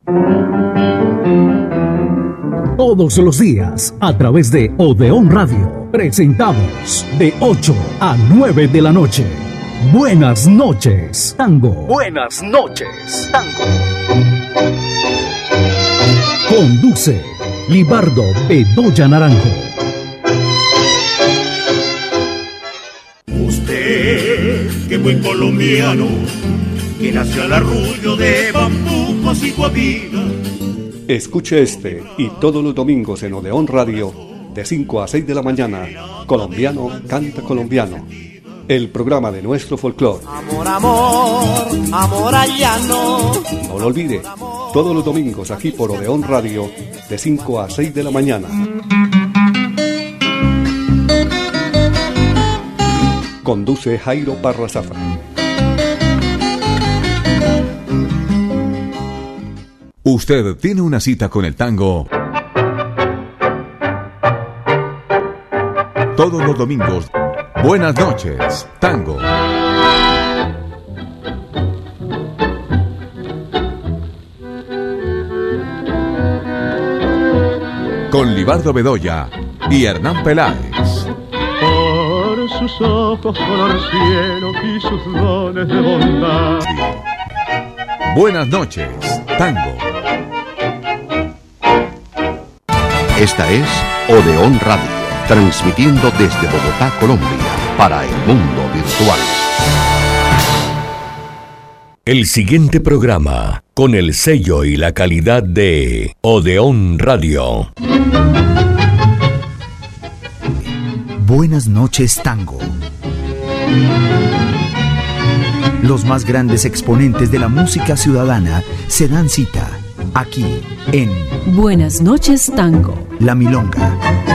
Todos los días, a través de Odeón Radio, presentamos de 8 a 9 de la noche. Buenas noches, Tango. Buenas noches, Tango. Conduce Libardo Bedoya Naranjo. Usted, que buen colombiano, que nació al arrullo de bambucos y guabinas. Escuche este y todos los domingos en Odeón Radio, de 5 a 6 de la mañana, Colombiano Canta Colombiano, el programa de nuestro folclore. Amor, amor, amor al llano. No lo olvide, todos los domingos aquí por Odeón Radio, de 5 a 6 de la mañana. Conduce Jairo Parra Zafra. Usted tiene una cita con el tango todos los domingos. Buenas noches, Tango. Con Libardo Bedoya y Hernán Peláez. Por sus ojos color cielo y sus dones de bondad. Buenas noches, Tango. Esta es Odeón Radio, transmitiendo desde Bogotá, Colombia, para el mundo virtual. El siguiente programa, con el sello y la calidad de Odeón Radio. Buenas noches, Tango. Los más grandes exponentes de la música ciudadana se dan cita aquí en Buenas noches, Tango. La milonga,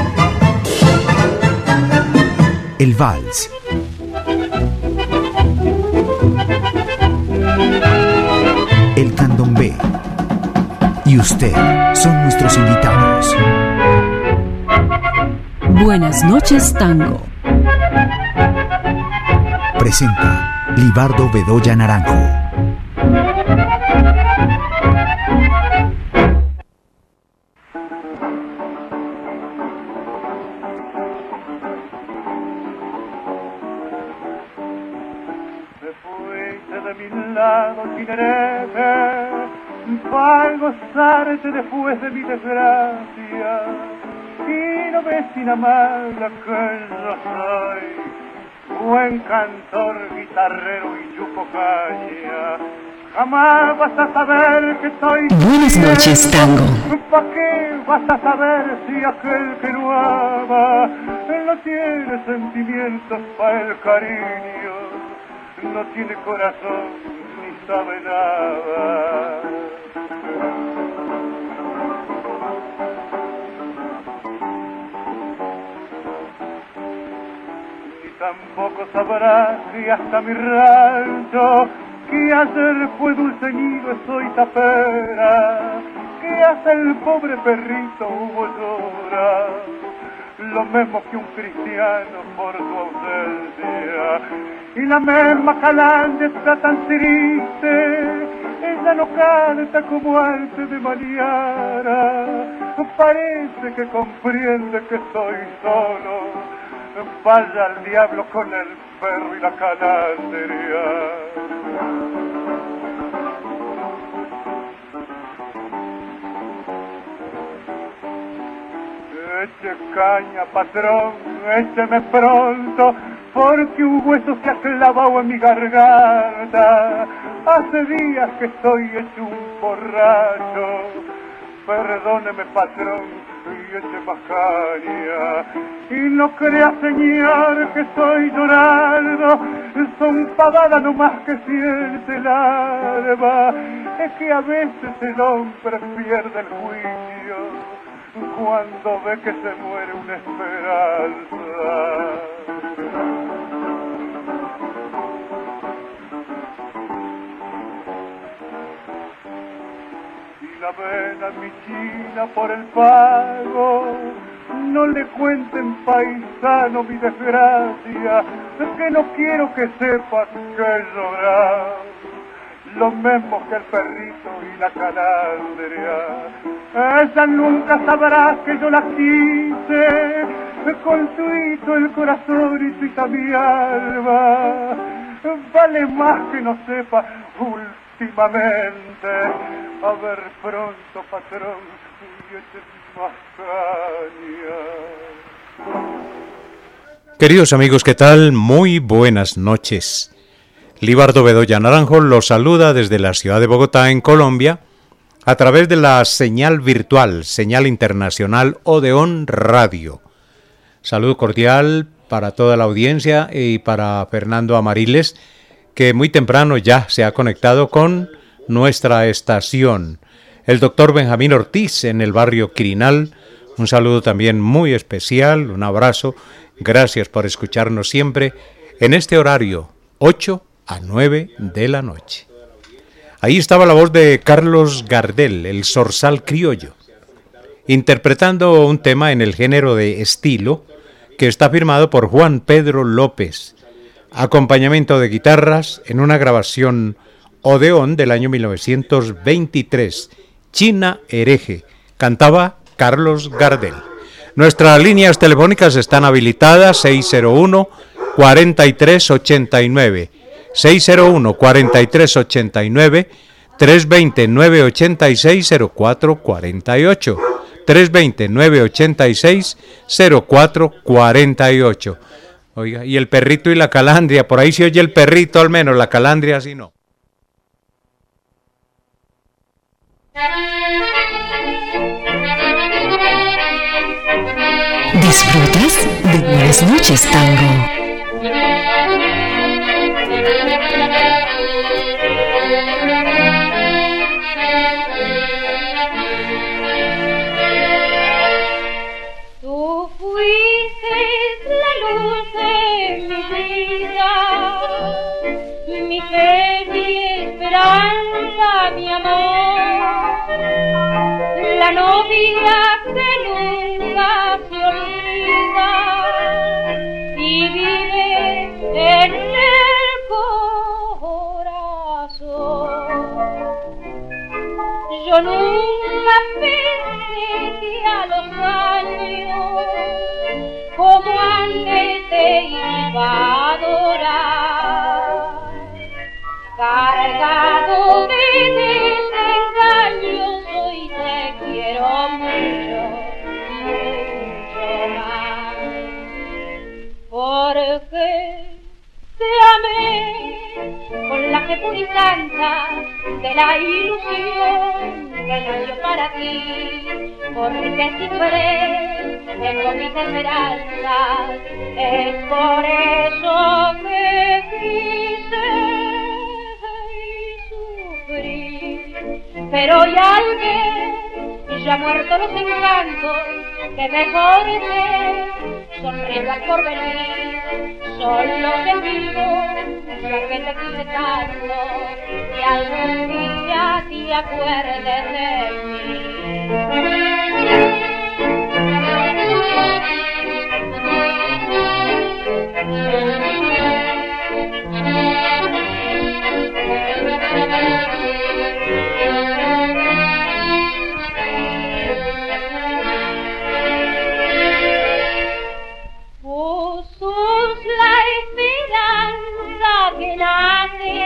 el vals, el candombe y usted son nuestros invitados. Buenas noches, Tango. Presenta Libardo Bedoya Naranjo. Para gozarte después de mi desgracia y no ves sin amarla que yo soy buen cantor, guitarrero y chupo caña. Jamás vas a saber que soy Buenas noches, Tango. ¿Pa' qué vas a saber si aquel que no ama no tiene sentimientos para el cariño, no tiene corazón ni sabe nada? Ni tampoco sabrás que hasta mi rancho, que ayer fue dulce nido, soy tapera, que hasta el pobre perrito hubo llorar, lo mismo que un cristiano por su ausencia, y la misma calandria está tan triste, ella no canta como antes de mañana, parece que comprende que estoy solo, vaya al diablo con el perro y la calandria. Eche caña, patrón, écheme pronto, porque un hueso se ha clavado en mi garganta. Hace días que estoy hecho un borracho, perdóneme, patrón, y eche más caña. Y no crea, señor, que estoy llorando, son pavadas nomás que siente el alma. Es que a veces el hombre pierde el juicio cuando ve que se muere una esperanza. Y la vena mi china por el pago, no le cuenten, paisano, mi desgracia, que no quiero que sepas que llorar. lo mismo que el perrito y la calandria. Ella nunca sabrá que yo la quise, con tuito el corazón y tuita mi alma. Vale más que no sepa últimamente. A ver pronto, patrón, y eche más caña. Queridos amigos, ¿qué tal? Muy buenas noches. Libardo Bedoya Naranjo los saluda desde la ciudad de Bogotá, en Colombia, a través de la señal virtual, señal internacional Odeón Radio. Saludo cordial para toda la audiencia y para Fernando Amariles, que muy temprano ya se ha conectado con nuestra estación. El doctor Benjamín Ortiz en el barrio Quirinal, un saludo también muy especial, un abrazo. Gracias por escucharnos siempre en este horario, 8 a 9 de la noche. Ahí estaba la voz de Carlos Gardel, el zorzal criollo, interpretando un tema en el género de estilo que está firmado por Juan Pedro López. Acompañamiento de guitarras en una grabación Odeón del año 1923, China Hereje, cantaba Carlos Gardel. Nuestras líneas telefónicas están habilitadas 601-4389, 601-4389, 320-986-0448, 320-986-0448. Oiga, y el perrito y la calandria, por ahí se oye el perrito al menos, la calandria así no. ¿Disfrutas de Buenas noches, Tango? Tú fuiste la luz de mi vida, mi fe, mi esperanza, mi amor, la novia que nunca se olvida y vive en el corazón. Yo nunca pensé que a los años como antes te iba a adorar, cargado de desengaños, hoy te quiero mucho, mucho más, porque te amé con la fe pura y santa de la ilusión que nació para ti, porque siempre tengo mis esperanzas, es por eso que quise sufrir, pero hoy al ver ya muertos los encantos que me corté, sonriendo al porvenir, solo te pido ya que te quise tanto y algún día te acuerdes de mí. Vos sos la esperanza que nace,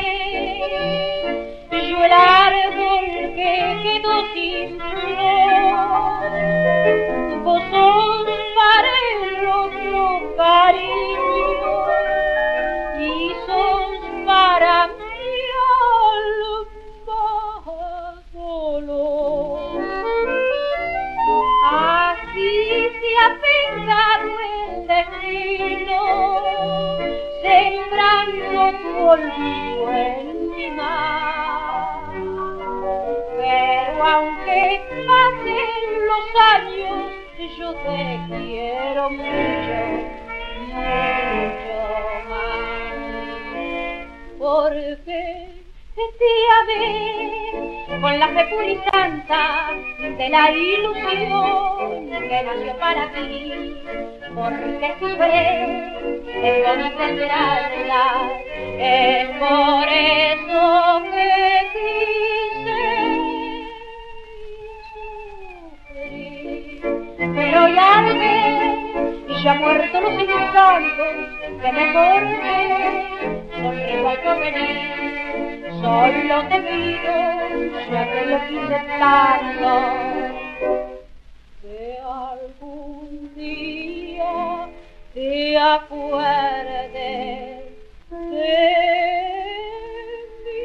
yo el árbol que quedó sin flor. Vos sos para el otro cariño y sos para mí alma dolor. Así se ha pegado el destino, sembrando tu olvido en mi mar. Pero aunque pasen los años, yo te quiero mucho, mucho más, porque te amé con la fe pura y santa de la ilusión que nació para ti, porque tu fe es bonita esperarla, es por eso que quise sufrir, pero ya ves, y ya muerto los encantos que me corté, sonrío al porvenir. Solo te pido, ya que lo quise tanto, que algún día te acuerdes de mí.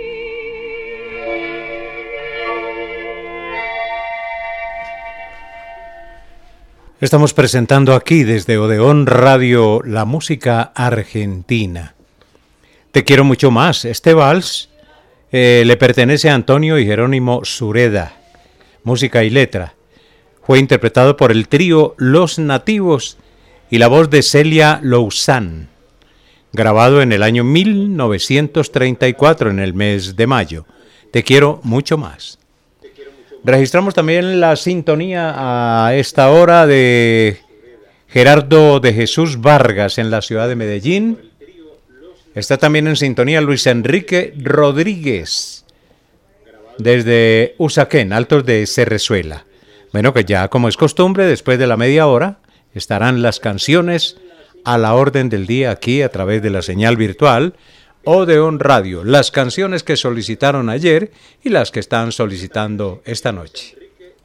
Estamos presentando aquí desde Odeón Radio la música argentina. Te quiero mucho más. Este vals le pertenece a Antonio y Jerónimo Sureda, música y letra. Fue interpretado por el trío Los Nativos y la voz de Celia Lousán, grabado en el año 1934, en el mes de mayo. Te quiero mucho más. Registramos también la sintonía a esta hora de Gerardo de Jesús Vargas en la ciudad de Medellín. Está también en sintonía Luis Enrique Rodríguez desde Usaquén, Altos de Cerrezuela. Bueno, que ya como es costumbre, después de la media hora estarán las canciones a la orden del día aquí a través de la señal virtual Odeón Radio. Las canciones que solicitaron ayer y las que están solicitando esta noche.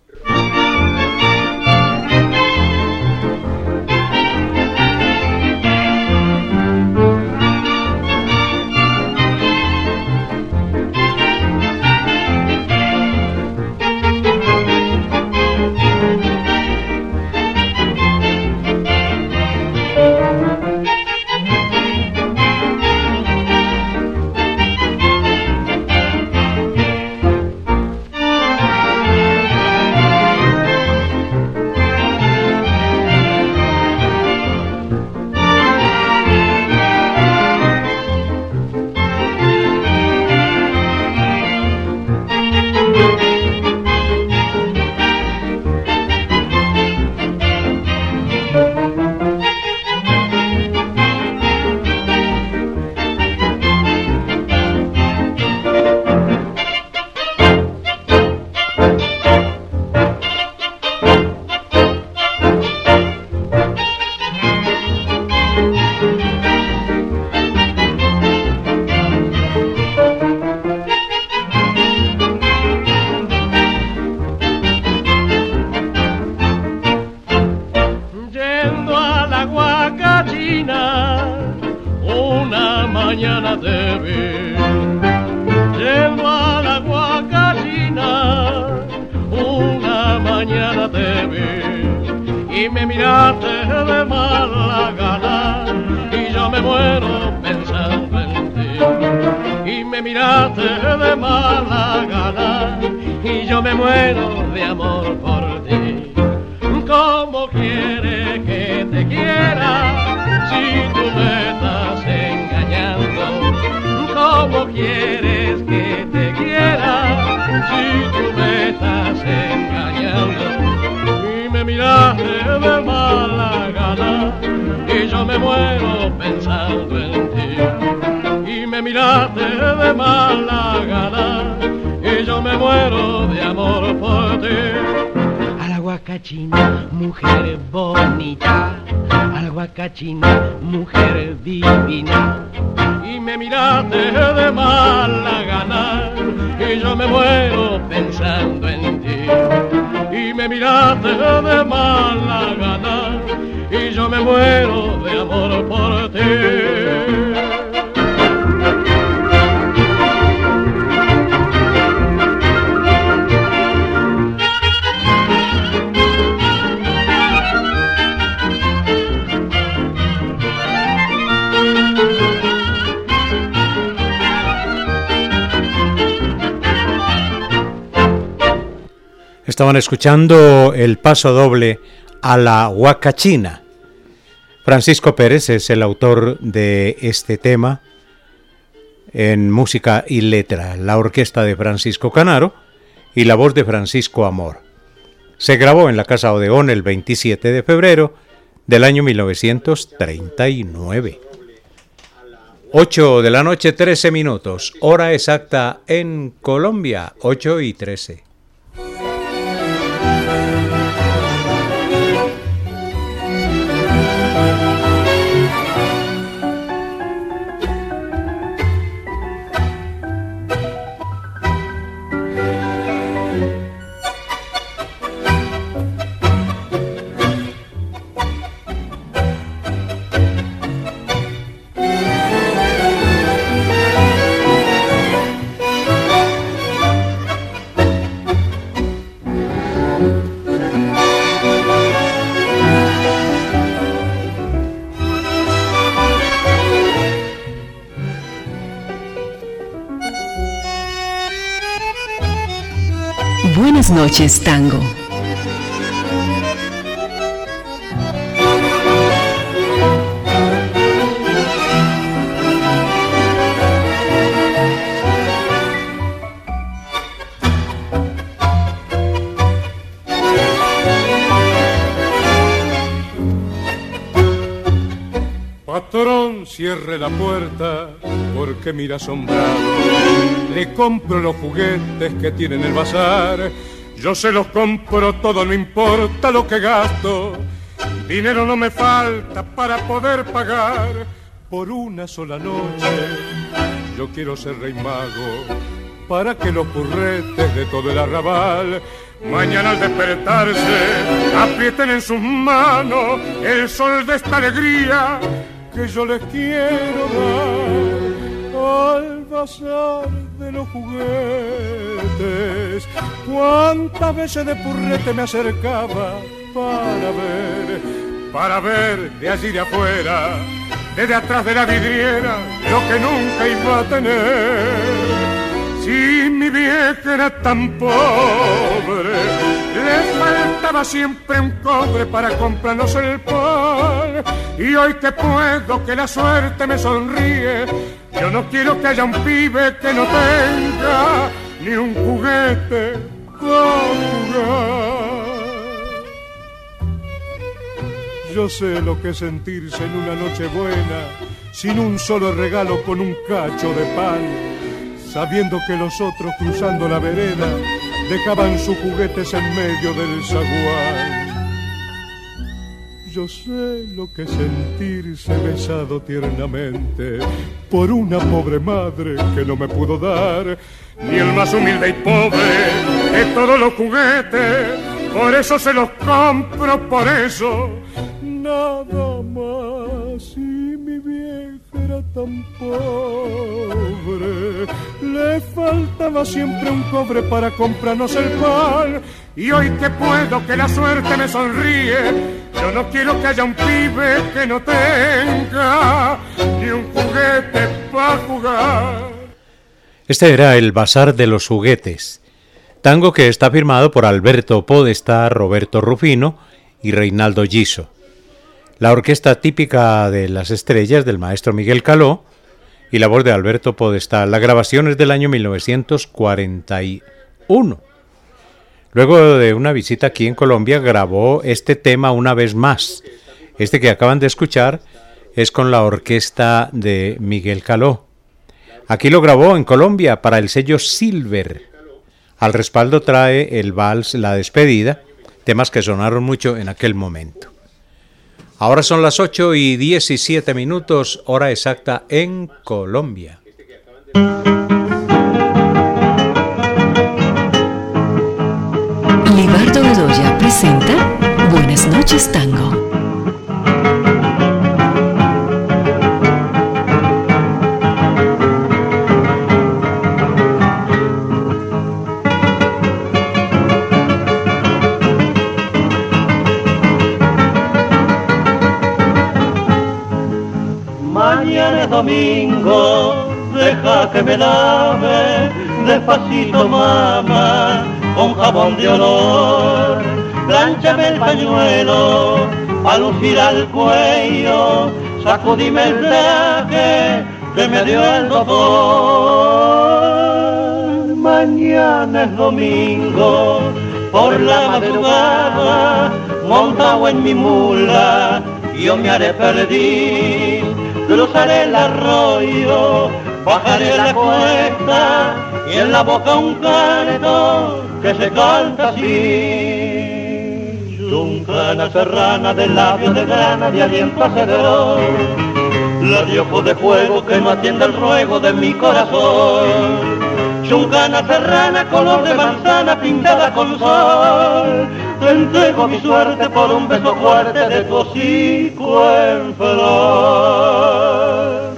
Mujer divina, y me miraste de mala gana, y yo me muero pensando en ti. Y me miraste de mala gana, y yo me muero de amor por ti. Estaban escuchando el paso doble a la Huacachina. Francisco Pérez es el autor de este tema en música y letra. La orquesta de Francisco Canaro y la voz de Francisco Amor. Se grabó en la Casa Odeón el 27 de febrero del año 1939. 8 de la noche, 13 minutos, hora exacta en Colombia, 8:13. Buenas noches, Tango. Patrón, cierre la puerta, porque mira asombrado. Le compro los juguetes que tiene en el bazar. Yo se los compro todo, no importa lo que gasto. Dinero no me falta para poder pagar por una sola noche. Yo quiero ser rey mago para que los curretes de todo el arrabal mañana al despertarse aprieten en sus manos el sol de esta alegría que yo les quiero dar. Al bazar de los juguetes, cuántas veces de purrete me acercaba para ver de allí de afuera, desde atrás de la vidriera, lo que nunca iba a tener. Si mi vieja era tan pobre, le faltaba siempre un cobre para comprarnos el pan. Y hoy que puedo, que la suerte me sonríe, yo no quiero que haya un pibe que no tenga ni un juguete para jugar. Yo sé lo que es sentirse en una noche buena, sin un solo regalo, con un cacho de pan, sabiendo que los otros cruzando la vereda dejaban sus juguetes en medio del zaguán. Yo sé lo que es sentirse besado tiernamente por una pobre madre que no me pudo dar ni el más humilde y pobre de todos los juguetes. Por eso se los compro, por eso nada más. Si mi vieja era tan pobre, le faltaba siempre un cobre para comprarnos el pan. Y hoy que puedo, que la suerte me sonríe, yo no quiero que haya un pibe que no tenga ni un juguete para jugar. Este era el Bazar de los Juguetes, tango que está firmado por Alberto Podestá, Roberto Rufino y Reinaldo Giso. La orquesta típica de Las Estrellas del maestro Miguel Caló y la voz de Alberto Podestá. La grabación es del año 1941. Luego de una visita aquí en Colombia grabó este tema una vez más. Este que acaban de escuchar es con la orquesta de Miguel Caló. Aquí lo grabó en Colombia para el sello Silver. Al respaldo trae el vals La Despedida, temas que sonaron mucho en aquel momento. Ahora son las 8:17, hora exacta en Colombia. Libardo Bedoya presenta Buenas noches, Tango. Mañana es domingo, deja que me lave despacito, mamá, con jabón de olor. Plánchame el pañuelo pa' lucir al cuello, sacudime el traje que me dio el doctor. Mañana es domingo, por la madrugada, montado en mi mula, yo me haré perder, cruzaré el arroyo, bajaré la cuesta, y en la boca un canto que se canta así. Yuncana serrana de labios de grana, de aliento hacedor, la de ojos de fuego que no atiende el ruego de mi corazón. Yuncana serrana, color de manzana pintada con sol, te entrego mi suerte por un beso fuerte de tu hocico en flor.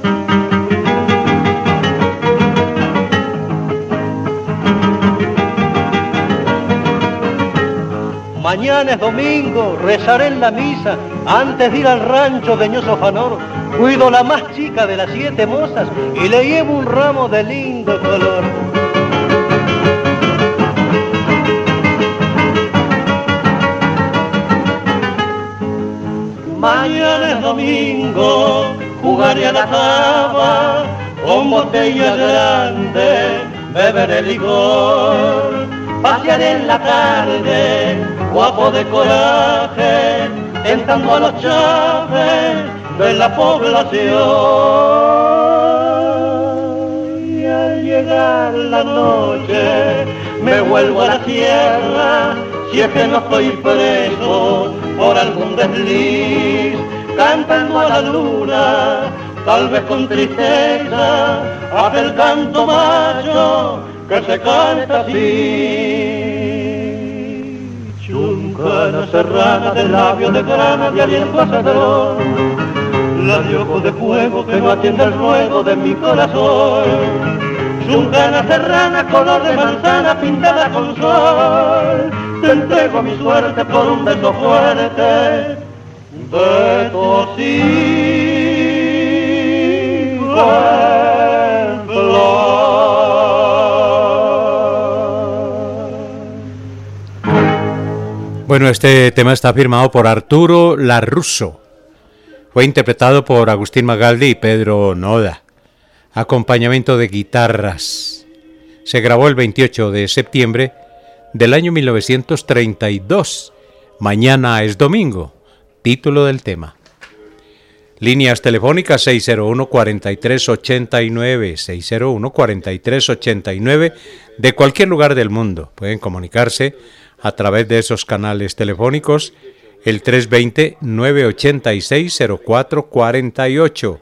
Mañana es domingo, rezaré en la misa, antes de ir al rancho de Ñoso Fanor, cuido la más chica de las 7 mozas y le llevo un ramo de lindo color. Mañana es domingo, jugaré a la cava, con botella grande, beberé licor, pasearé en la tarde, guapo de coraje, tentando a los chafes de la población. Y al llegar la noche, me vuelvo a la sierra, si es que no estoy preso por algún desliz, cantando a la luna, tal vez con tristeza, aquel canto macho que se canta así. Yuncana serrana de labios de grana, de aliento hacedor, la de ojos de fuego que no atiende el ruego de mi corazón. Yuncana serrana, color de manzana pintada con sol, te entrego mi suerte por un beso fuerte de tu hocico en flor. Bueno, este tema está firmado por Arturo Larrusso. Fue interpretado por Agustín Magaldi y Pedro Noda. Acompañamiento de guitarras. Se grabó el 28 de septiembre del año 1932. Mañana es domingo. Título del tema. Líneas telefónicas 601-4389, 601-4389, de cualquier lugar del mundo. Pueden comunicarse a través de esos canales telefónicos, el 320-986-0448,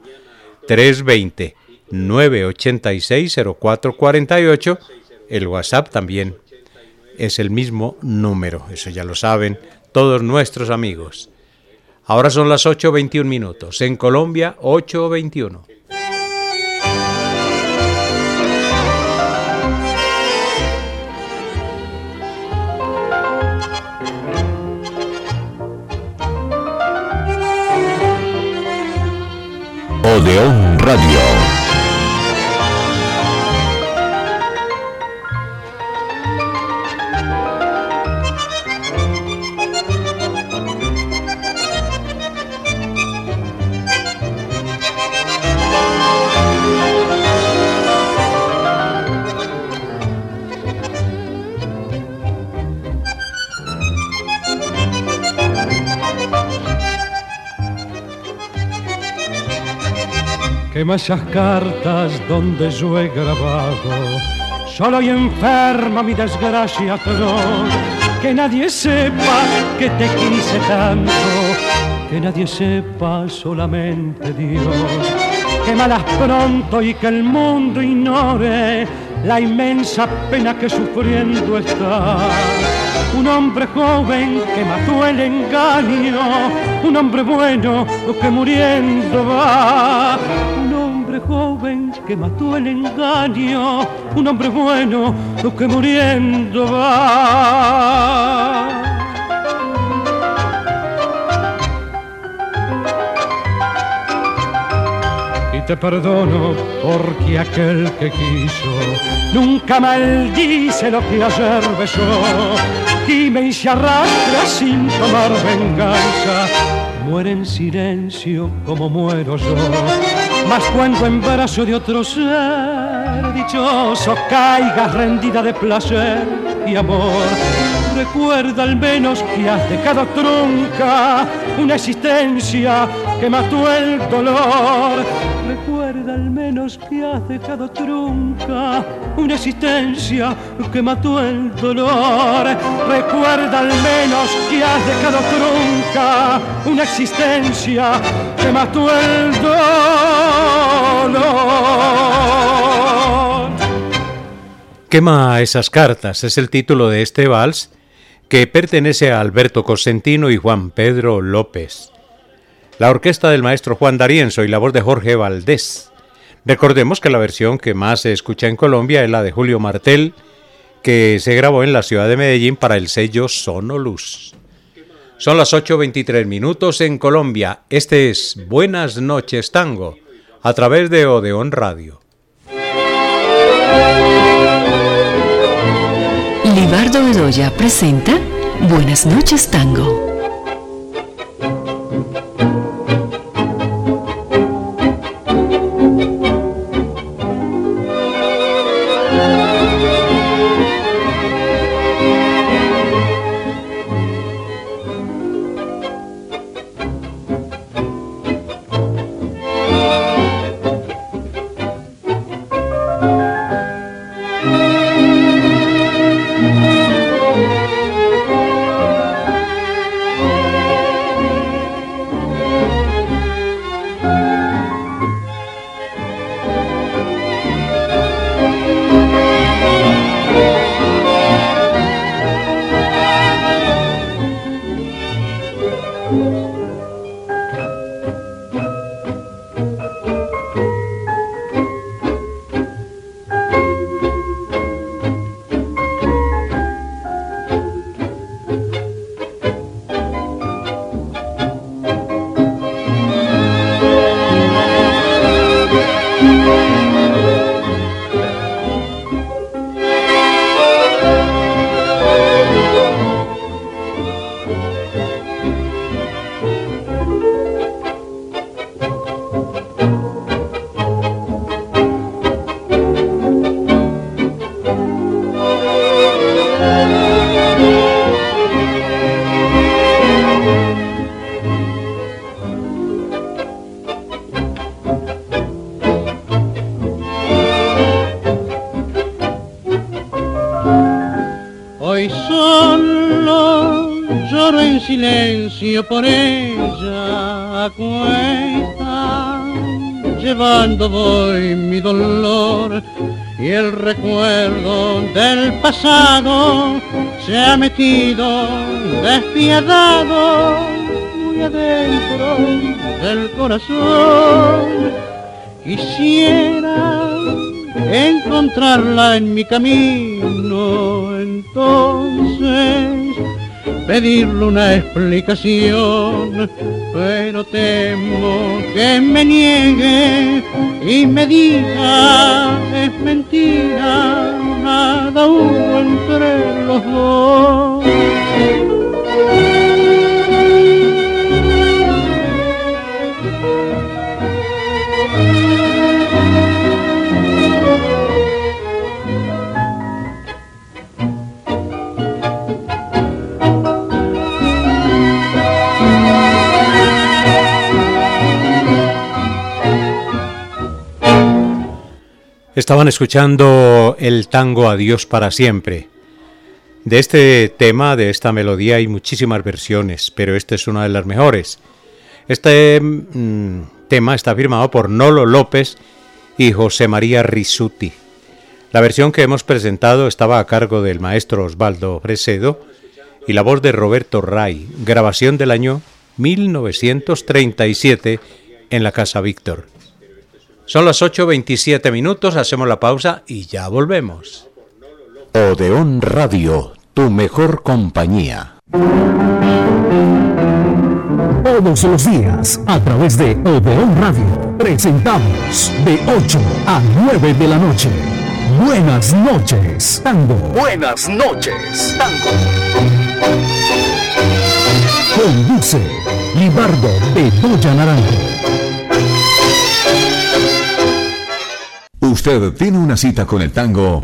320-986-0448, el WhatsApp también es el mismo número, eso ya lo saben todos nuestros amigos. Ahora son las 8:21 minutos, en Colombia 8:21. Odeón Radio. Quema esas cartas donde yo he grabado, solo y enferma mi desgracia atroz. Que nadie sepa que te quise tanto, que nadie sepa, solamente Dios. Quémalas pronto y que el mundo ignore la inmensa pena que sufriendo está. Un hombre joven que mató el engaño, un hombre bueno que muriendo va. Un hombre joven que mató el engaño, un hombre bueno que muriendo va. Y te perdono porque aquel que quiso nunca maldice lo que ayer besó. Gime y se arrastra sin tomar venganza, muere en silencio como muero yo. Mas cuando en brazo de otro ser ser dichoso, caigas rendida de placer y amor. Recuerda al menos que has dejado trunca una existencia que mató el dolor. Recuerda al menos que has dejado trunca una existencia que mató el dolor. Recuerda al menos que has dejado trunca una existencia que mató el dolor. Quema esas cartas es el título de este vals que pertenece a Alberto Cosentino y Juan Pedro López. La orquesta del maestro Juan D'Arienzo y la voz de Jorge Valdés. Recordemos que la versión que más se escucha en Colombia es la de Julio Martel, que se grabó en la ciudad de Medellín para el sello Sonoluz. Son las 8:23 minutos en Colombia. Este es Buenas noches Tango, a través de Odeón Radio. Libardo Bedoya presenta Buenas noches Tango. Por ella a cuesta, llevando voy mi dolor y el recuerdo del pasado se ha metido despiadado muy adentro del corazón. Quisiera encontrarla en mi camino, entonces pedirle una explicación, pero temo que me niegue y me diga es mentira, nada hubo entre los dos. Estaban escuchando el tango Adiós para siempre. De este tema, de esta melodía, hay muchísimas versiones, pero esta es una de las mejores. Este tema está firmado por Nolo López y José María Rizzuti. La versión que hemos presentado estaba a cargo del maestro Osvaldo Fresedo y la voz de Roberto Ray, grabación del año 1937 en la Casa Víctor. Son las 8:27 minutos, hacemos la pausa y ya volvemos. Odeón Radio, tu mejor compañía. Todos los días, a través de Odeón Radio, presentamos de 8 a 9 de la noche. Buenas noches, Tango. Buenas noches, Tango. Conduce Libardo Bedoya Naranjo. Usted tiene una cita con el tango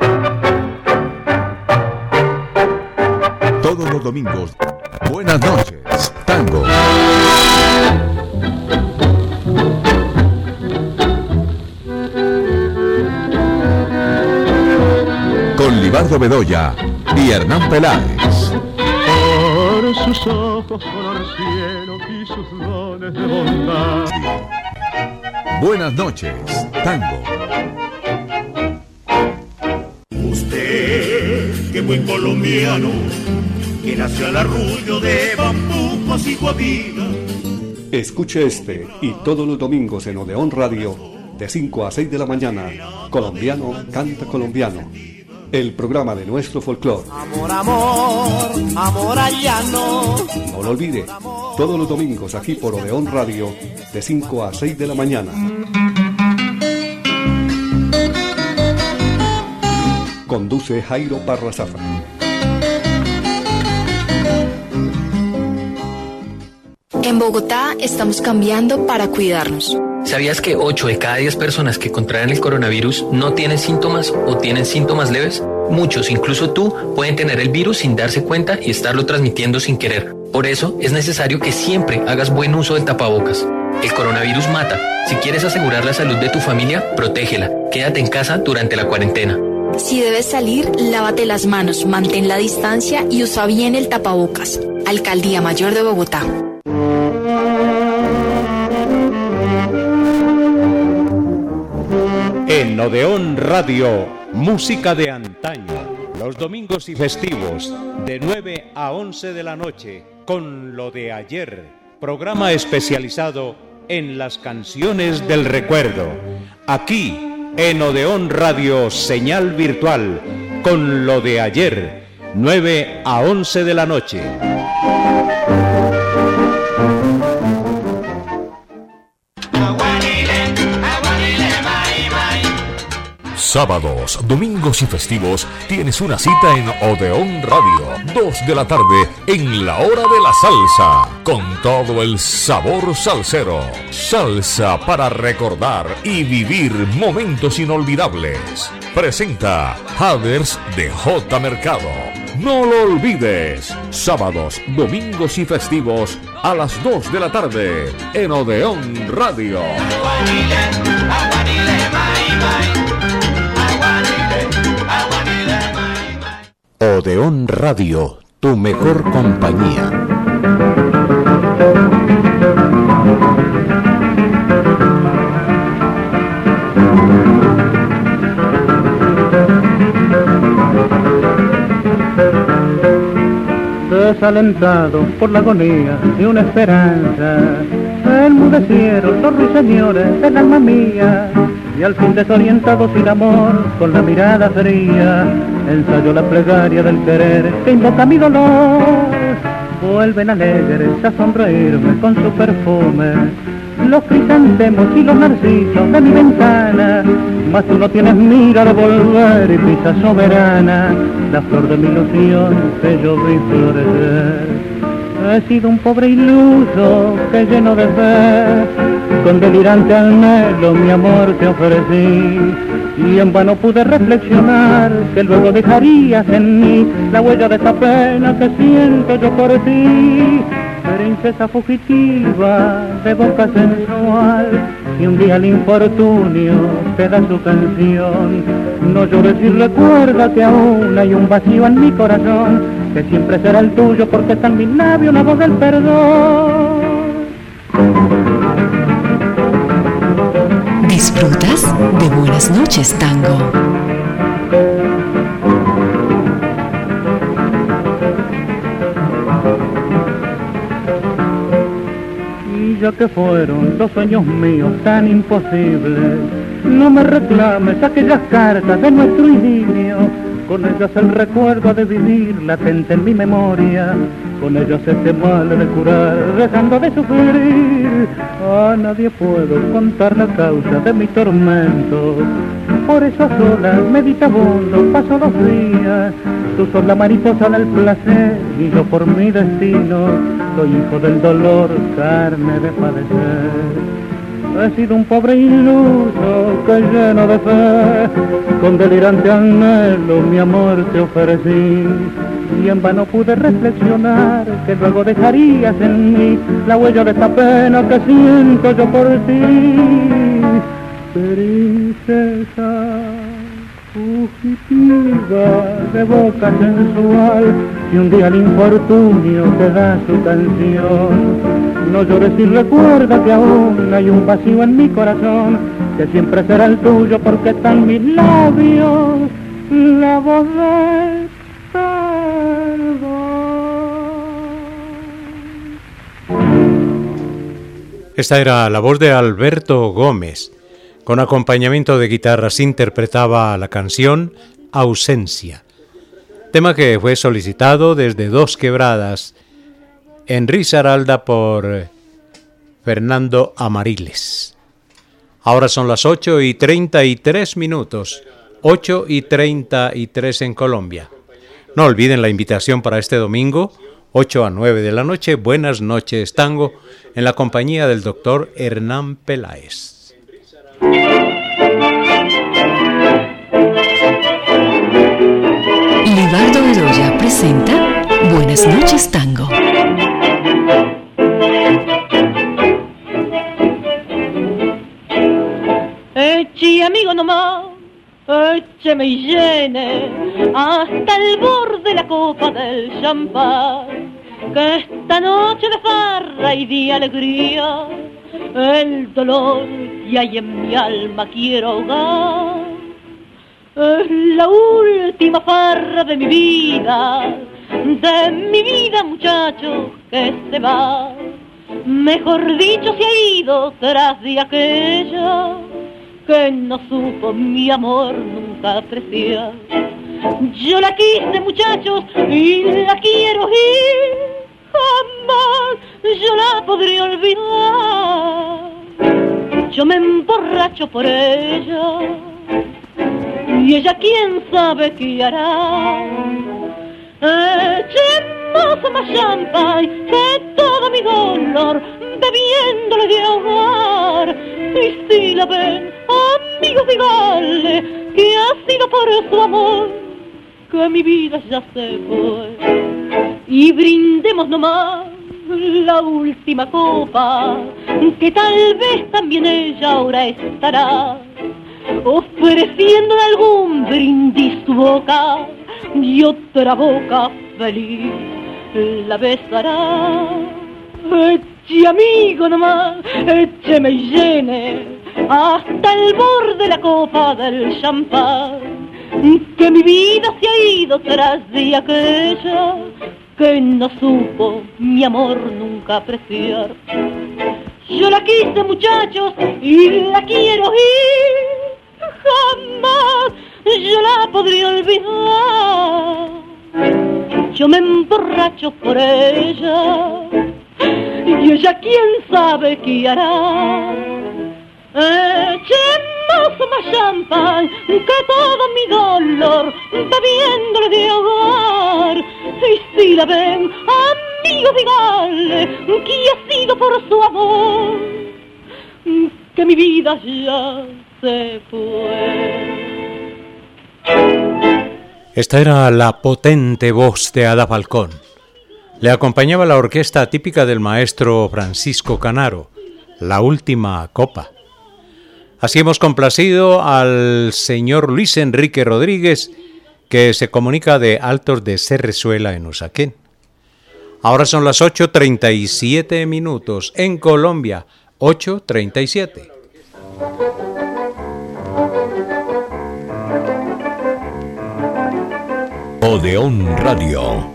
todos los domingos. Buenas noches, tango. Con Libardo Bedoya y Hernán Peláez. Por sus ojos color cielo y sus dones de bondad. Buenas noches, tango. Usted, que buen colombiano, que nació al arrullo de bambucos y guabinas. Escuche este y todos los domingos en Odeón Radio, de 5 a 6 de la mañana, Colombiano Canta Colombiano, el programa de nuestro folclore. Amor, amor, amor al llano. No lo olvide, todos los domingos aquí por Odeón Radio, de 5 a 6 de la mañana. Conduce Jairo Parra Zafra. En Bogotá estamos cambiando para cuidarnos. ¿Sabías que 8 de cada 10 personas que contraen el coronavirus no tienen síntomas o tienen síntomas leves? Muchos, incluso tú, pueden tener el virus sin darse cuenta y estarlo transmitiendo sin querer. Por eso es necesario que siempre hagas buen uso del tapabocas. El coronavirus mata. Si quieres asegurar la salud de tu familia, protégela. Quédate en casa durante la cuarentena. Si debes salir, lávate las manos, mantén la distancia y usa bien el tapabocas. Alcaldía Mayor de Bogotá. En Odeón Radio, música de antaño, los domingos y festivos, de 9 a 11 de la noche, con Lo de Ayer, programa especializado en las canciones del recuerdo. Aquí, en Odeón Radio, señal virtual, con Lo de Ayer, 9 a 11 de la noche. Sábados, domingos y festivos tienes una cita en Odeón Radio, 2 de la tarde, en la hora de la salsa, con todo el sabor salsero. Salsa para recordar y vivir momentos inolvidables. Presenta Haders de J. Mercado. No lo olvides, sábados, domingos y festivos a las 2 de la tarde, en Odeón Radio. Odeón Radio, tu mejor compañía. Desalentado por la agonía de una esperanza, enmudecieron los ruiseñores del alma mía, y al fin desorientado sin amor, con la mirada fría, ensayo la plegaria del querer que invoca mi dolor. Vuelven alegres a sonreírme con su perfume los crisantemos y los narcisos de mi ventana, mas tú no tienes mira de volver y pisa soberana la flor de mi ilusión que yo vi florecer. He sido un pobre iluso que lleno de fe, con delirante anhelo mi amor te ofrecí, y en vano pude reflexionar que luego dejarías en mí la huella de esa pena que siento yo por ti. Princesa fugitiva de boca sensual, y un día el infortunio te da su canción. No llores y recuerda que aún hay un vacío en mi corazón, que siempre será el tuyo porque está en mis labios la voz del perdón. ¿Disfrutas de Buenas noches, Tango? Ya que fueron los sueños míos tan imposibles, no me reclames aquellas cartas de nuestro idilio. Con ellas el recuerdo de vivir latente en mi memoria, con ellas este mal de curar, dejando de sufrir. A nadie puedo contar la causa de mi tormento, por eso a solas meditabundo paso los días. Tú sos la mariposa del placer y yo por mi destino soy hijo del dolor, carne de padecer. He sido un pobre iluso que lleno de fe, con delirante anhelo mi amor te ofrecí. Y en vano pude reflexionar que luego dejarías en mí la huella de esta pena que siento yo por ti. Princesa fugitiva de boca sensual, y un día el infortunio te da su canción. No llores y recuerda que aún hay un vacío en mi corazón, que siempre será el tuyo porque está en mis labios la voz de Esta era la voz de Alberto Gómez. Con acompañamiento de guitarras interpretaba la canción Ausencia, tema que fue solicitado desde Dos Quebradas en Risaralda por Fernando Amariles. Ahora son las 8:33, 8:33 en Colombia. No olviden la invitación para este domingo, 8 a 9 de la noche, Buenas noches Tango, en la compañía del doctor Hernán Peláez. Libardo Bedoya presenta Buenas noches Tango. Eche amigo nomás, écheme y llene hasta el borde la copa del champán, que esta noche de farra y de alegría el dolor que hay en mi alma quiero ahogar. Es la última farra de mi vida muchacho que se va. Mejor dicho se ha ido tras de aquella que no supo mi amor nunca apreciar. Yo la quise muchachos y la quiero y jamás yo la podré olvidar. Yo me emborracho por ella y ella quién sabe qué hará. Echemos más champán que todo mi dolor bebiéndole de ahogar. Y si la ven, amigos, díganle que ha sido por su amor que mi vida ya se fue. Y brindemos nomás la última copa, que tal vez también ella ahora estará ofreciendo en algún brindis su boca, y otra boca feliz la besará. Eche amigo nomás, écheme y llene hasta el borde la copa del champán, que mi vida se ha ido tras de aquella que no supo mi amor nunca apreciar. Yo la quise muchachos y la quiero y jamás yo la podré olvidar. Yo me emborracho por ella y ella quién sabe qué hará. Echemos más champán que todo mi dolor bebiéndole de ahogar. Y si la ven, amigos, díganle que ha sido por su amor que mi vida ya se fue. Esta era la potente voz de Ada Falcón. Le acompañaba la orquesta típica del maestro Francisco Canaro, La Última Copa. Así hemos complacido al señor Luis Enrique Rodríguez, que se comunica de Altos de Cerrezuela en Usaquén. Ahora son las 8:37 en Colombia, 8:37. Odeón Radio.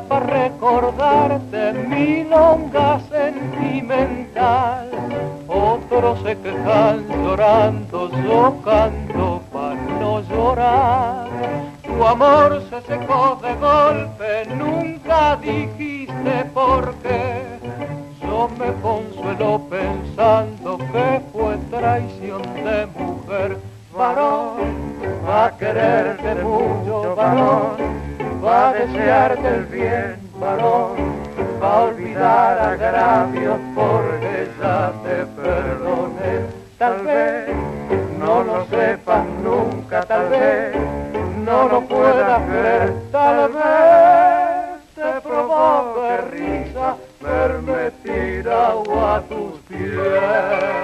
para recordarte milonga sentimental. Otros se quejan llorando, yo canto para no llorar. Tu amor se secó de golpe, nunca dijiste por qué. Yo me consuelo pensando que fue traición de mujer. Varón, va a quererte mucho, varón, va a desearte el bien, varón, va a olvidar agravios porque ya te perdoné. Tal vez no lo sepas nunca, tal vez no lo puedas ver, tal vez te provoque risa verme tirado a tus pies.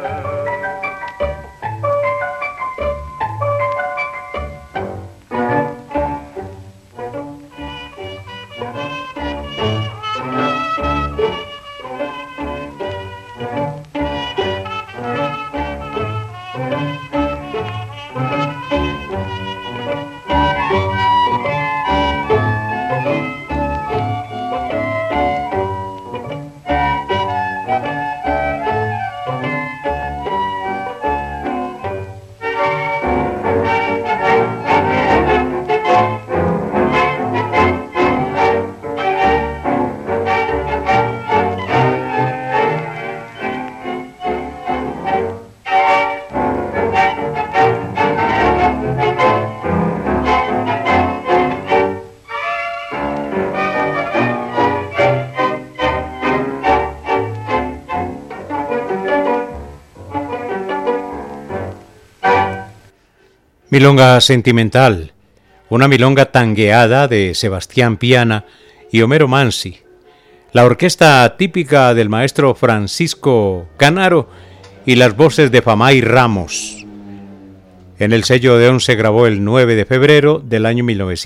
Milonga sentimental, una milonga tangueada de Sebastián Piana y Homero Mansi. La orquesta típica del maestro Francisco Canaro y las voces de Famay Ramos. En el sello Odeón se grabó el 9 de febrero del año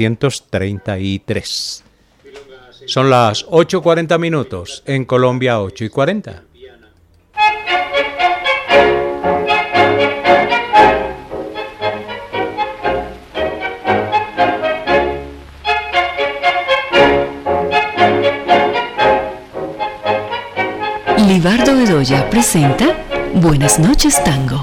1933. Son las 8:40 minutos, en Colombia 8:40. Libardo Bedoya presenta Buenas noches, Tango.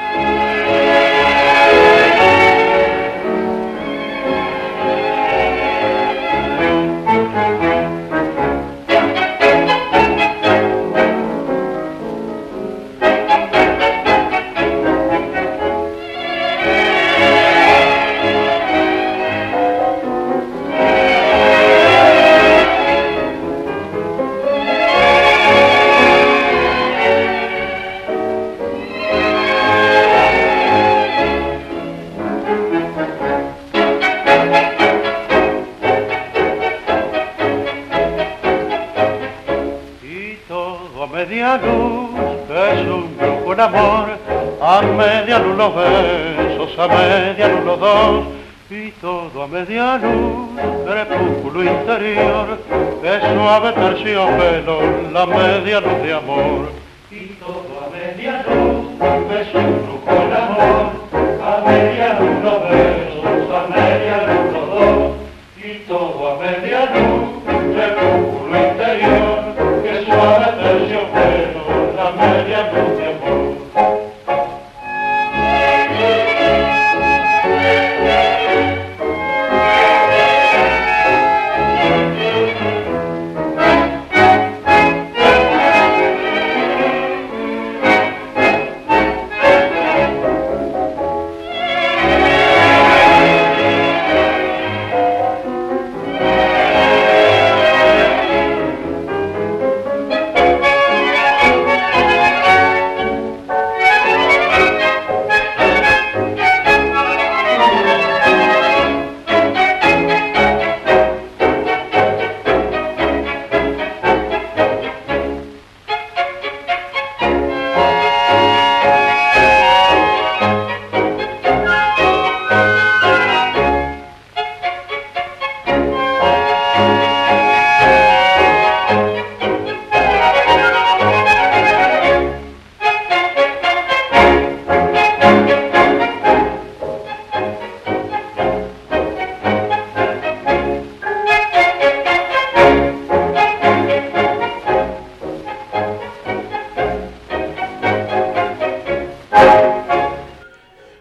Terciopelo, la media luz de amor, y todo a media luz, beso un truco el amor, a media luz los besos, a media luz los dos, y todo a media luz, crepúsculo interior, que suave terciopelo, la media luz de amor.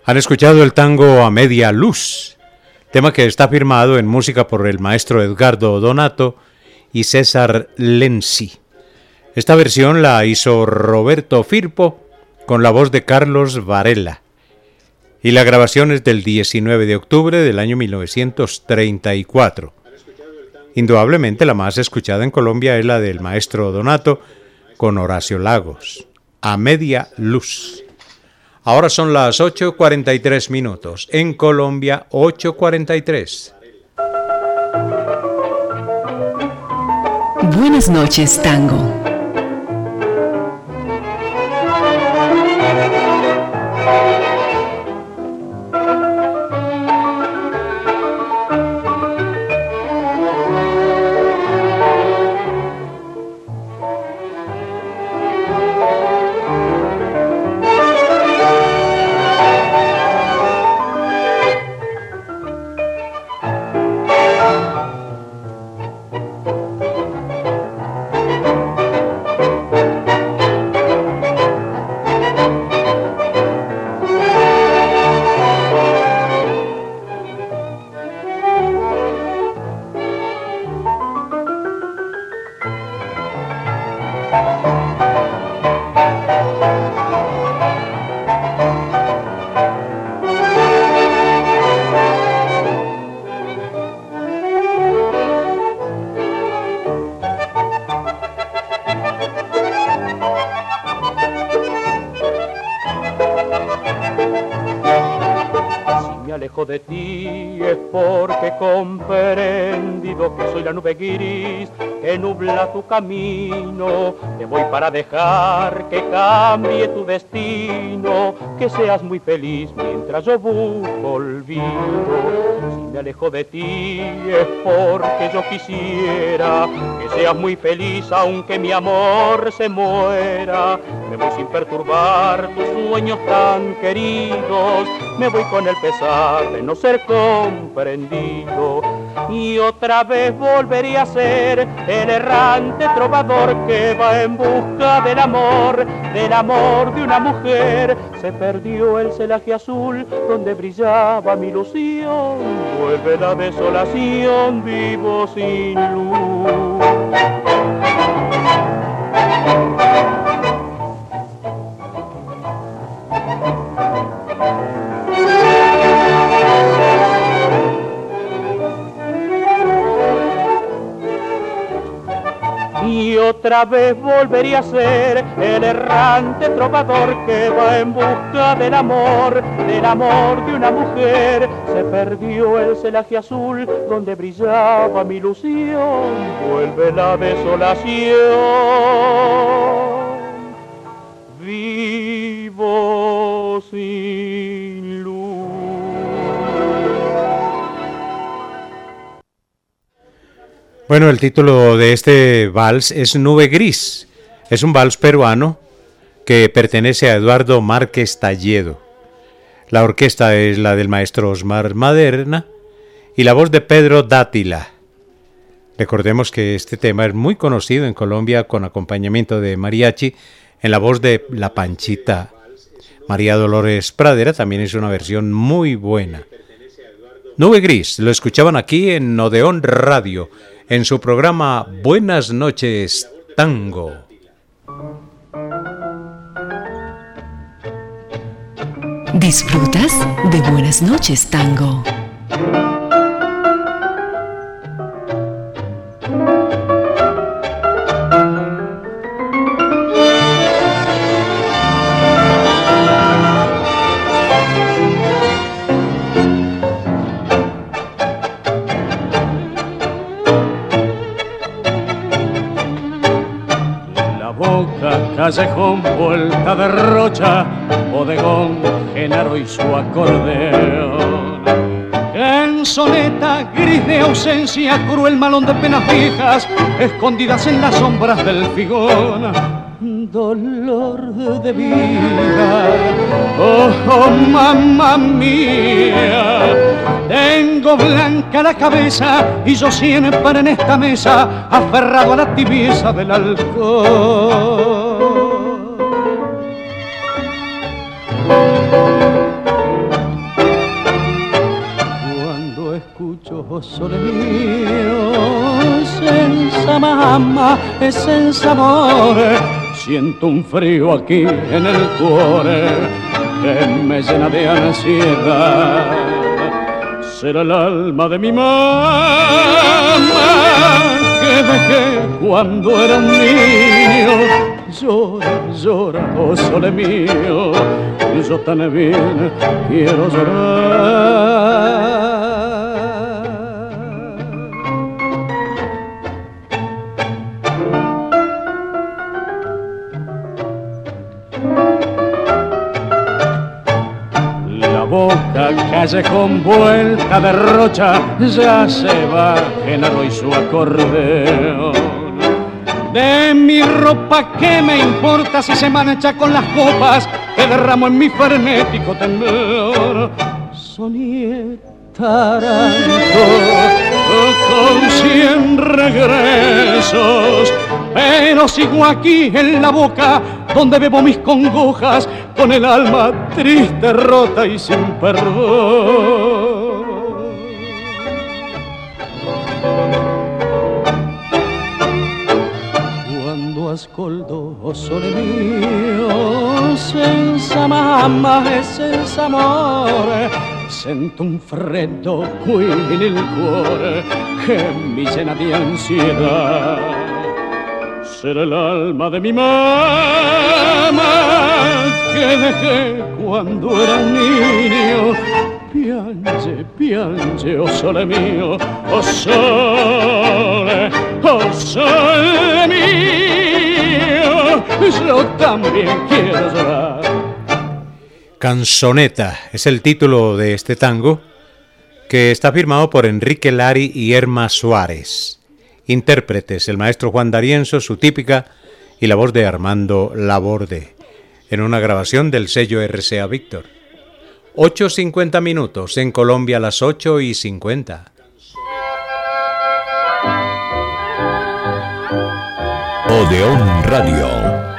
Han escuchado el tango A Media Luz, tema que está firmado en música por el maestro Edgardo Donato y César Lenzi. Esta versión la hizo Roberto Firpo con la voz de Carlos Varela. Y la grabación es del 19 de octubre del año 1934. Indudablemente la más escuchada en Colombia es la del maestro Donato con Horacio Lagos, A Media Luz. Ahora son las 8:43 minutos. En Colombia, 8:43. Buenas noches, tango. De ti es porque he comprendido que soy la nube gris que nubla tu camino. Te voy para dejar que cambie tu destino, que seas muy feliz mientras yo busco olvido. Si me alejo de ti es porque yo quisiera que seas muy feliz aunque mi amor se muera. Me voy sin perturbar tus sueños tan queridos, me voy con el pesar de no ser comprendido. Y otra vez volvería a ser el errante trovador que va en busca del amor de una mujer. Se perdió el celaje azul donde brillaba mi ilusión, vuelve la desolación, vivo sin luz. Y otra vez volvería a ser el errante trovador que va en busca del amor de una mujer. Se perdió el celaje azul donde brillaba mi ilusión, vuelve la desolación, vivo sin luz. Bueno, el título de este vals es Nube Gris. Es un vals peruano que pertenece a Eduardo Márquez Talledo. La orquesta es la del maestro Osmar Maderna y la voz de Pedro Dátila. Recordemos que este tema es muy conocido en Colombia con acompañamiento de mariachi en la voz de La Panchita. María Dolores Pradera también es una versión muy buena. Nube Gris, lo escuchaban aquí en Odeón Radio, en su programa Buenas noches, Tango. ¿Disfrutas de Buenas noches, Tango? Callejón, vuelta de Rocha, bodegón, Genaro y su acordeón. Canzoneta gris de ausencia, cruel malón de penas viejas, escondidas en las sombras del figón. Dolor de vida, oh mamá mía, tengo blanca la cabeza y yo siempre en esta mesa aferrado a la tibieza del alcohol. oh sole mio, senza mamma e senza amore, siento un frío aquí en el cuore que me llena de ansiedad. Será el alma de mi mamá que dejé cuando era un niño. Llora, llora, oh sole mío, yo tan bien quiero llorar. La boca callejón vuelta de rocha, ya se va Genaro y su acordeón. De mi ropa, ¿qué me importa si se mancha con las copas que derramo en mi frenético temblor? Soñé taranto con 100 regresos, pero sigo aquí en la boca donde bebo mis congojas con el alma triste, rota y sin perdón. Ascolto, oh sole mio, senza mamma e senza amore, sento un freddo qui nel cuore che mi llena di ansiedad. Será el alma de mi mamá que dejé cuando era un niño. Piange, piange, oh sole mio, oh sole mio, yo también quiero llorar. Canzoneta es el título de este tango que está firmado por Enrique Lari y Erma Suárez. Intérpretes, el maestro Juan D'Arienzo, su típica, y la voz de Armando Laborde, en una grabación del sello RCA Víctor. 8:50 minutos, en Colombia las 8:50. Odeón Radio.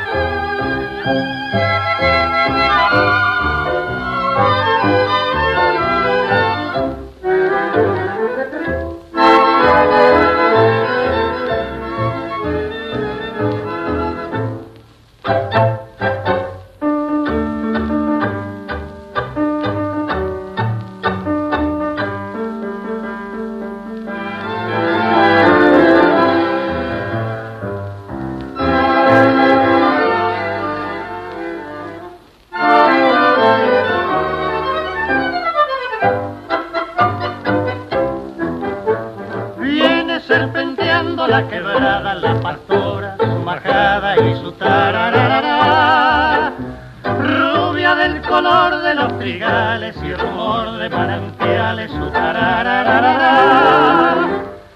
La quebrada, la pastora, su majada y su tararara, rubia del color de los trigales y rumor de manantiales, su tararara,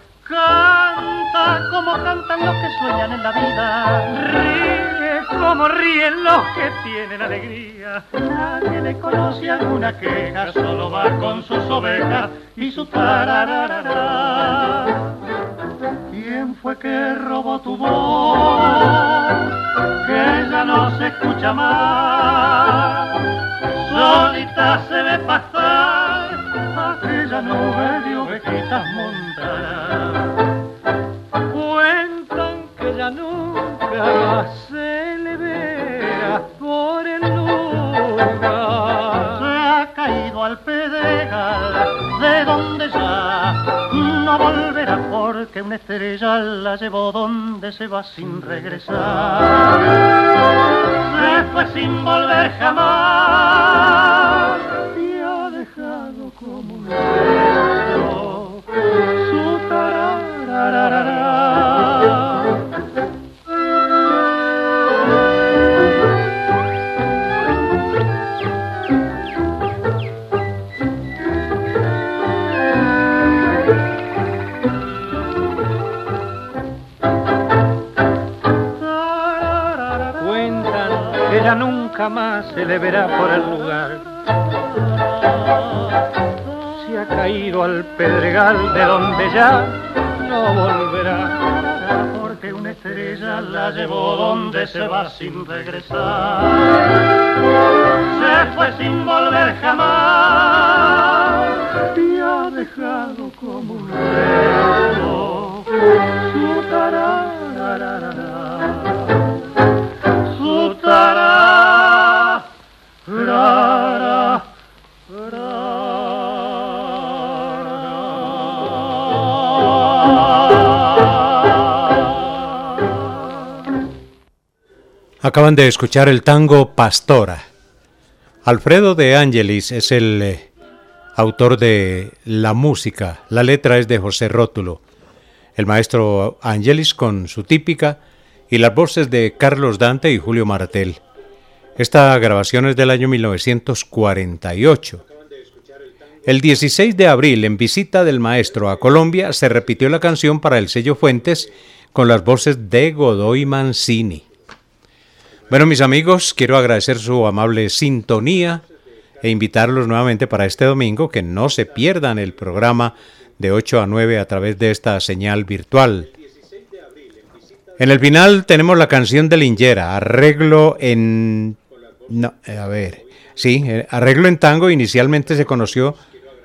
canta como cantan los que sueñan en la vida, ríe como ríen los que tienen alegría, nadie le conoce alguna queja, solo va con sus ovejas y su tararara. ¿Quién fue que robó tu voz? Que ya no se escucha más. Solita se ve pasar aquella nube de ovejitas montadas. Cuentan que ya nunca se le verá por el lugar. Se ha caído al pedregal de donde ya no volverá, porque una estrella la llevó donde se va sin regresar. Se fue sin volver jamás y ha dejado como un resto su tarararara. Ella nunca más se le verá por el lugar. Se ha caído al pedregal de donde ya no volverá, porque una estrella la llevó donde se va sin regresar. Se fue sin volver jamás y ha dejado como como un reo, su tarararara, su tarararara. Acaban de escuchar el tango Pastora. Alfredo de Angelis es el autor de la música. La letra es de José Rótulo. El maestro Angelis con su típica y las voces de Carlos Dante y Julio Martel. Esta grabación es del año 1948. El 16 de abril, en visita del maestro a Colombia, se repitió la canción para el sello Fuentes con las voces de Godoy Mancini. Bueno, mis amigos, quiero agradecer su amable sintonía e invitarlos nuevamente para este domingo que no se pierdan el programa de 8 a 9 a través de esta señal virtual. En el final tenemos la canción de Lingera, arreglo en... No, arreglo en tango. Inicialmente se conoció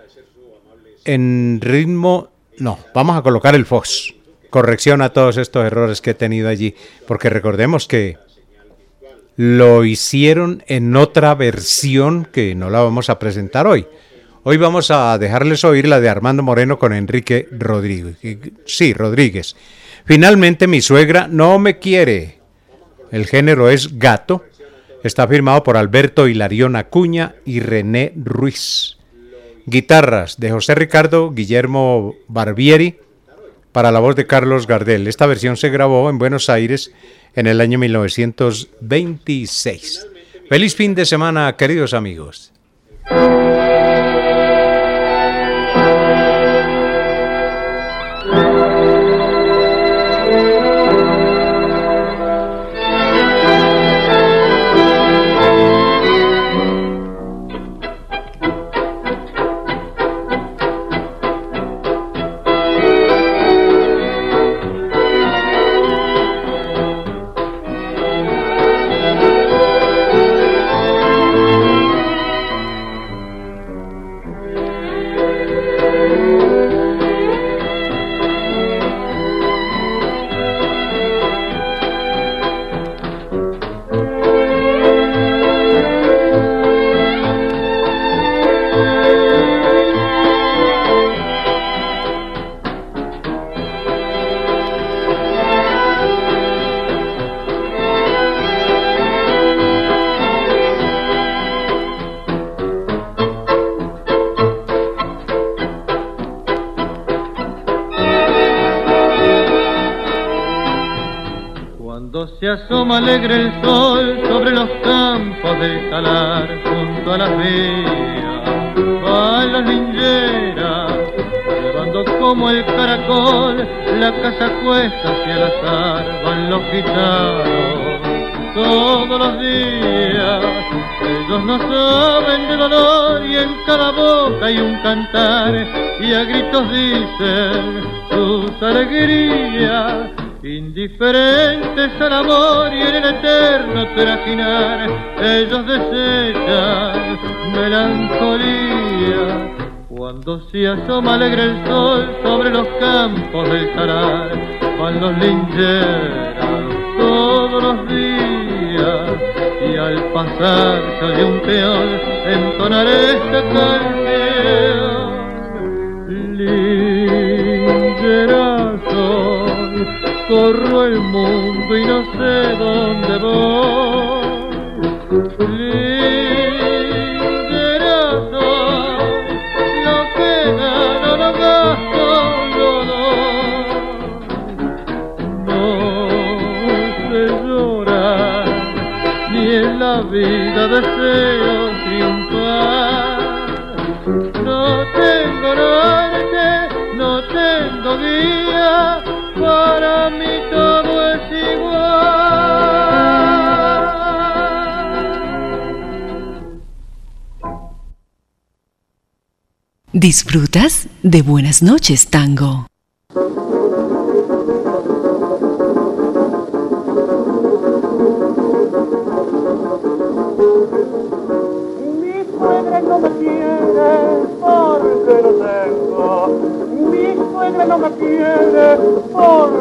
en ritmo... No, vamos a colocar el Fox. Corrección a todos estos errores que he tenido allí, porque recordemos que lo hicieron en otra versión que no la vamos a presentar hoy. Hoy vamos a dejarles oír la de Armando Moreno con Enrique Rodríguez. Sí, Rodríguez. Finalmente, mi suegra no me quiere. El género es gato. Está firmado por Alberto Hilarión Acuña y René Ruiz. Guitarras de José Ricardo Guillermo Barbieri para la voz de Carlos Gardel. Esta versión se grabó en Buenos Aires en el año 1926. Feliz fin de semana, queridos amigos. Se asoma alegre el sol sobre los campos del salar, junto a las vías van las lingeras, llevando como el caracol la casa cuesta hacia el azar, van los gitanos todos los días. Ellos no saben de dolor y en cada boca hay un cantar, y a gritos dicen sus alegrías, indiferentes al amor y en el eterno trajinar. Ellos desechan melancolía cuando se asoma alegre el sol sobre los campos del salar. Van los lingeras todos los días y al pasar se oye un peón entonar esta canción. Lingerazo, corro el mundo y no sé dónde voy. Lingerazo, lo que gano lo gasto, lo doy. No sé llorar, ni en la vida deseo triunfar. No tengo norte, no tengo guía, para mí todo es igual. ¿Disfrutas de Buenas noches, Tango? Mi suegra no me quiere porque no tengo, mi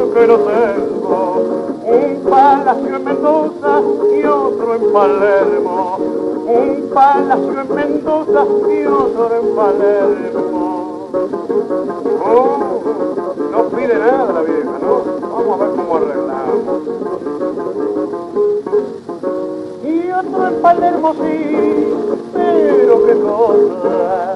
porque no tengo un palacio en Mendoza y otro en Palermo, un palacio en Mendoza y otro en Palermo. Oh, no pide nada la vieja, ¿no? Vamos a ver cómo arreglamos. Y otro en Palermo sí, pero qué cosa.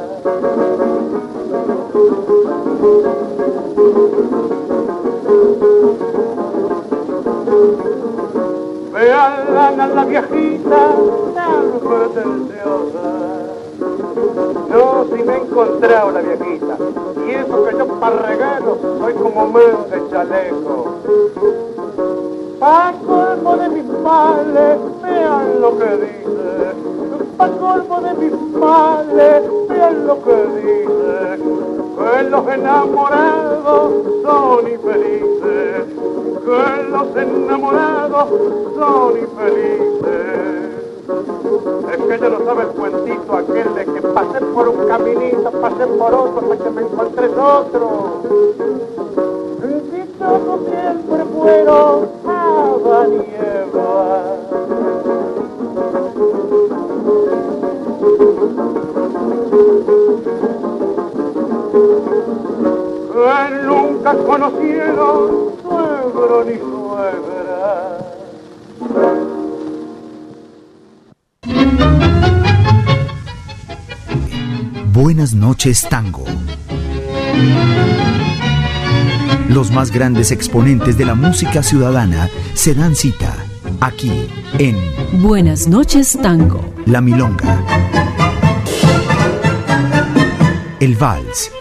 Vean a la viejita tan pretenciosa. No, si me he encontrado la viejita. Y eso que yo parreguero soy como men de chaleco. Pa' colmo de mis males, vean lo que dice. Pa' colmo de mis males, vean lo que dice. Que los enamorados son infelices. Que los enamorados son infelices. Es que ella no sabe el cuentito aquel de que pasé por un caminito, pasé por otro, hasta que me encontré otro. Si todo siempre fueron Adán y Eva. Que nunca conocieron suegro ni suegra. Buenas noches, tango. Los más grandes exponentes de la música ciudadana se dan cita aquí en Buenas noches, tango. La milonga, el vals,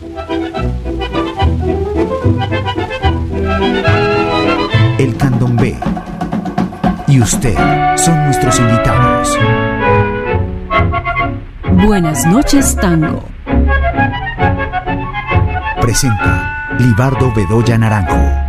el candombe y usted son nuestros invitados. Buenas noches, tango. Presenta Libardo Bedoya Naranjo.